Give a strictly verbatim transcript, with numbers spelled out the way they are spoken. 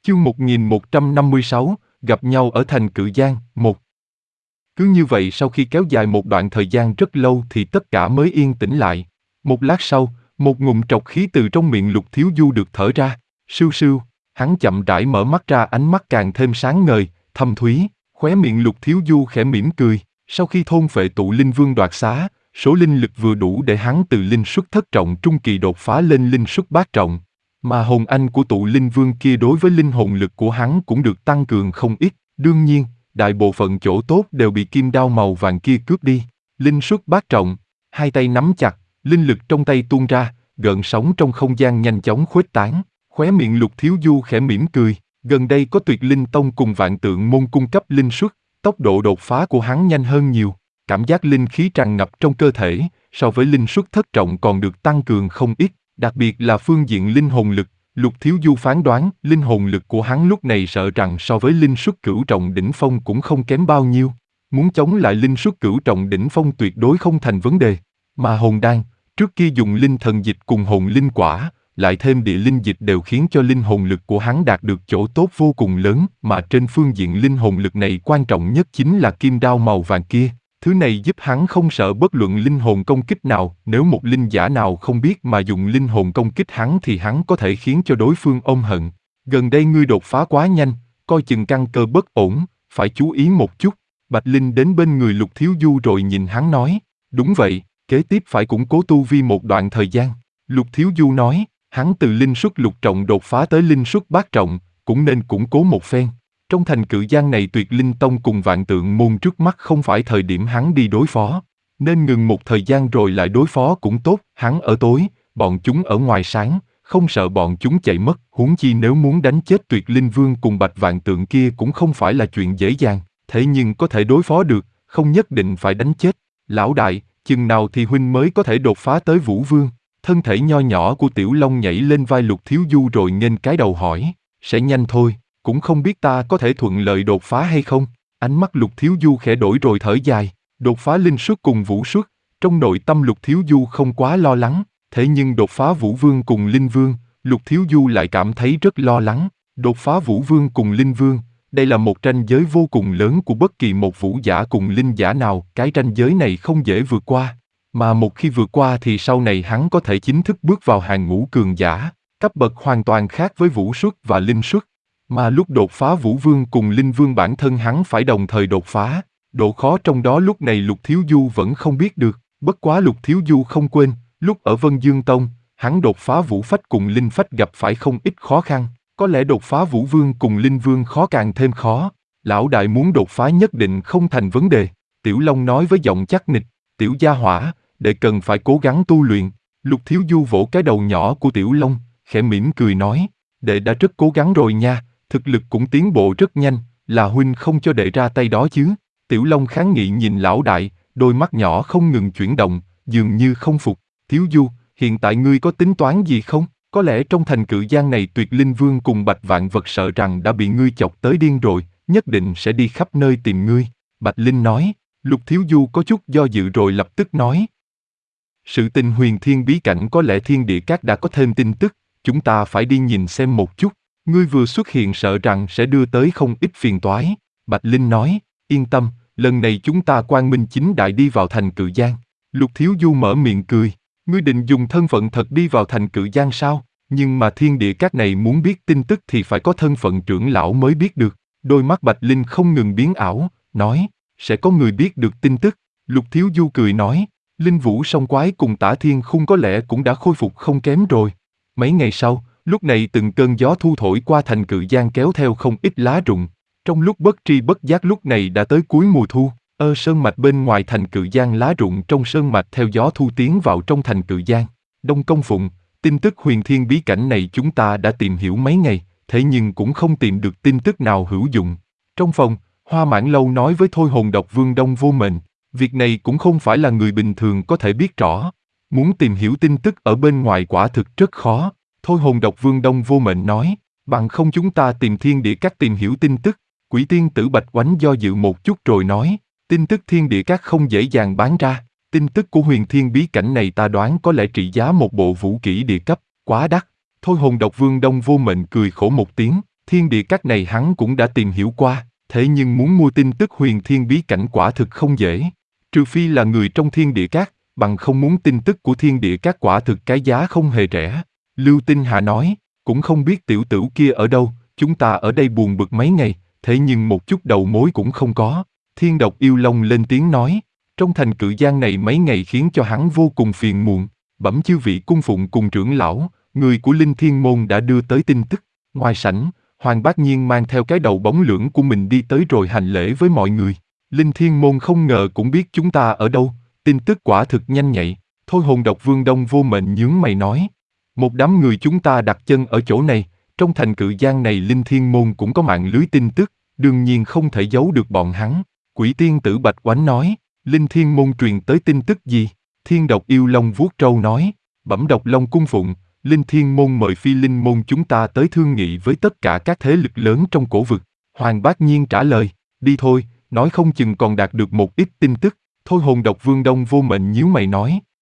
Chương một nghìn một trăm năm mươi sáu, gặp nhau ở thành Cự Giang, một. Cứ như vậy sau khi kéo dài một đoạn thời gian rất lâu thì tất cả mới yên tĩnh lại. Một lát sau, một ngụm trọc khí từ trong miệng Lục Thiếu Du được thở ra, sưu sưu, hắn chậm rãi mở mắt ra, ánh mắt càng thêm sáng ngời, thâm thúy, khóe miệng Lục Thiếu Du khẽ mỉm cười. Sau khi thôn phệ tụ linh vương đoạt xá, số linh lực vừa đủ để hắn từ linh xuất thất trọng trung kỳ đột phá lên linh xuất bát trọng. Mà hồn anh của tụ linh vương kia đối với linh hồn lực của hắn cũng được tăng cường không ít. Đương nhiên, đại bộ phận chỗ tốt đều bị kim đao màu vàng kia cướp đi. Linh xuất bát trọng, hai tay nắm chặt, linh lực trong tay tuôn ra, gợn sóng trong không gian nhanh chóng khuếch tán. Khóe miệng Lục Thiếu Du khẽ mỉm cười, gần đây có Tuyệt Linh Tông cùng Vạn Tượng môn cung cấp linh xuất, tốc độ đột phá của hắn nhanh hơn nhiều. Cảm giác linh khí tràn ngập trong cơ thể, so với linh xuất thất trọng còn được tăng cường không ít. Đặc biệt là phương diện linh hồn lực, Lục Thiếu Du phán đoán linh hồn lực của hắn lúc này sợ rằng so với linh xuất cửu trọng đỉnh phong cũng không kém bao nhiêu. Muốn chống lại linh xuất cửu trọng đỉnh phong tuyệt đối không thành vấn đề. Mà hồn đan, trước kia dùng linh thần dịch cùng hồn linh quả, lại thêm địa linh dịch đều khiến cho linh hồn lực của hắn đạt được chỗ tốt vô cùng lớn. Mà trên phương diện linh hồn lực này quan trọng nhất chính là kim đao màu vàng kia. Thứ này giúp hắn không sợ bất luận linh hồn công kích nào, nếu một linh giả nào không biết mà dùng linh hồn công kích hắn thì hắn có thể khiến cho đối phương ôm hận. Gần đây ngươi đột phá quá nhanh, coi chừng căn cơ bất ổn, phải chú ý một chút. Bạch Linh đến bên người Lục Thiếu Du rồi nhìn hắn nói, đúng vậy, kế tiếp phải củng cố tu vi một đoạn thời gian. Lục Thiếu Du nói, hắn từ linh xuất lục trọng đột phá tới linh xuất bát trọng, cũng nên củng cố một phen. Trong thành Cự Giang này Tuyệt Linh Tông cùng Vạn Tượng môn trước mắt không phải thời điểm hắn đi đối phó, nên ngừng một thời gian rồi lại đối phó cũng tốt. Hắn ở tối, bọn chúng ở ngoài sáng, không sợ bọn chúng chạy mất. Huống chi nếu muốn đánh chết Tuyệt Linh Vương cùng Bạch Vạn Tượng kia cũng không phải là chuyện dễ dàng, thế nhưng có thể đối phó được, không nhất định phải đánh chết. Lão đại, chừng nào thì huynh mới có thể đột phá tới Vũ Vương? Thân thể nho nhỏ của Tiểu Long nhảy lên vai Lục Thiếu Du rồi nghênh cái đầu hỏi, sẽ nhanh thôi. Cũng không biết ta có thể thuận lợi đột phá hay không. Ánh mắt Lục Thiếu Du khẽ đổi rồi thở dài. Đột phá linh xuất cùng vũ xuất, trong nội tâm Lục Thiếu Du không quá lo lắng. Thế nhưng đột phá Vũ Vương cùng Linh Vương, Lục Thiếu Du lại cảm thấy rất lo lắng. Đột phá Vũ Vương cùng Linh Vương, đây là một ranh giới vô cùng lớn của bất kỳ một vũ giả cùng linh giả nào. Cái ranh giới này không dễ vượt qua. Mà một khi vượt qua thì sau này hắn có thể chính thức bước vào hàng ngũ cường giả, cấp bậc hoàn toàn khác với vũ xuất và linh xuất. Mà lúc đột phá Vũ Vương cùng Linh Vương bản thân hắn phải đồng thời đột phá, độ khó trong đó lúc này Lục Thiếu Du vẫn không biết được. Bất quá Lục Thiếu Du không quên, lúc ở Vân Dương Tông, hắn đột phá Vũ Phách cùng Linh Phách gặp phải không ít khó khăn, có lẽ đột phá Vũ Vương cùng Linh Vương khó càng thêm khó. Lão đại muốn đột phá nhất định không thành vấn đề, Tiểu Long nói với giọng chắc nịch. Tiểu gia hỏa, đệ cần phải cố gắng tu luyện. Lục Thiếu Du vỗ cái đầu nhỏ của Tiểu Long, khẽ mỉm cười nói, đệ đã rất cố gắng rồi nha. Thực lực cũng tiến bộ rất nhanh, là huynh không cho đệ ra tay đó chứ? Tiểu Long kháng nghị nhìn lão đại, đôi mắt nhỏ không ngừng chuyển động, dường như không phục. Thiếu Du, hiện tại ngươi có tính toán gì không? Có lẽ trong thành Cự Giang này Tuyệt Linh Vương cùng Bạch Vạn Vật sợ rằng đã bị ngươi chọc tới điên rồi, nhất định sẽ đi khắp nơi tìm ngươi. Bạch Linh nói. Lục Thiếu Du có chút do dự rồi lập tức nói, sự tình huyền thiên bí cảnh có lẽ thiên địa các đã có thêm tin tức, chúng ta phải đi nhìn xem một chút. Ngươi vừa xuất hiện sợ rằng sẽ đưa tới không ít phiền toái. Bạch Linh nói, yên tâm, lần này chúng ta quang minh chính đại đi vào thành Cự Giang. Lục Thiếu Du mở miệng cười, ngươi định dùng thân phận thật đi vào thành Cự Giang sao? Nhưng mà thiên địa các này muốn biết tin tức thì phải có thân phận trưởng lão mới biết được. Đôi mắt Bạch Linh không ngừng biến ảo, nói, sẽ có người biết được tin tức. Lục Thiếu Du cười nói, Linh Vũ Song Quái cùng Tả Thiên Khung có lẽ cũng đã khôi phục không kém rồi. Mấy ngày sau, lúc này từng cơn gió thu thổi qua thành Cự Giang kéo theo không ít lá rụng. Trong lúc bất tri bất giác lúc này đã tới cuối mùa thu, ơ sơn mạch bên ngoài thành Cự Giang lá rụng trong sơn mạch theo gió thu tiến vào trong thành Cự Giang. Đông Công Phụng, tin tức huyền thiên bí cảnh này chúng ta đã tìm hiểu mấy ngày, thế nhưng cũng không tìm được tin tức nào hữu dụng. Trong phòng, Hoa Mãn Lâu nói với Thôi Hồn Độc Vương Đông Vô Mệnh, việc này cũng không phải là người bình thường có thể biết rõ. Muốn tìm hiểu tin tức ở bên ngoài quả thực rất khó. Thôi Hồn Độc Vương Đông Vô Mệnh nói, bằng không chúng ta tìm thiên địa các tìm hiểu tin tức. Quỷ tiên tử Bạch Oánh do dự một chút rồi nói, tin tức thiên địa các không dễ dàng bán ra. Tin tức của huyền thiên bí cảnh này ta đoán có lẽ trị giá một bộ vũ kỹ địa cấp, quá đắt. Thôi Hồn Độc Vương Đông Vô Mệnh cười khổ một tiếng, Thiên địa các này hắn cũng đã tìm hiểu qua, thế nhưng muốn mua tin tức huyền thiên bí cảnh quả thực không dễ. Trừ phi là người trong thiên địa các, bằng không muốn tin tức của thiên địa các quả thực cái giá không hề rẻ. Lưu Tinh Hà nói, cũng không biết tiểu tử kia ở đâu, chúng ta ở đây buồn bực mấy ngày, thế nhưng một chút đầu mối cũng không có. Thiên độc yêu long lên tiếng nói, trong thành Cự Giang này mấy ngày khiến cho hắn vô cùng phiền muộn, bẩm chư vị cung phụng cùng trưởng lão, người của Linh Thiên Môn đã đưa tới tin tức. Ngoài sảnh, Hoàng Bác Nhiên mang theo cái đầu bóng lưỡng của mình đi tới rồi hành lễ với mọi người. Linh Thiên Môn không ngờ cũng biết chúng ta ở đâu, tin tức quả thực nhanh nhạy. Thôi Hồn Độc Vương Đông Vô Mệnh nhướng mày nói, một đám người chúng ta đặt chân ở chỗ này, trong thành Cự Giang này Linh Thiên Môn cũng có mạng lưới tin tức, đương nhiên không thể giấu được bọn hắn. Quỷ tiên tử Bạch Oánh nói, Linh Thiên Môn truyền tới tin tức gì? Thiên độc yêu long vuốt trâu nói, bẩm Độc Long cung phụng, Linh Thiên Môn mời Phi Linh Môn chúng ta tới thương nghị với tất cả các thế lực lớn trong cổ vực. Hoàng Bác Nhiên trả lời, đi thôi, nói không chừng còn đạt được một ít tin tức. Thôi Hồn Độc Vương Đông Vô Mệnh nhíu mày nói,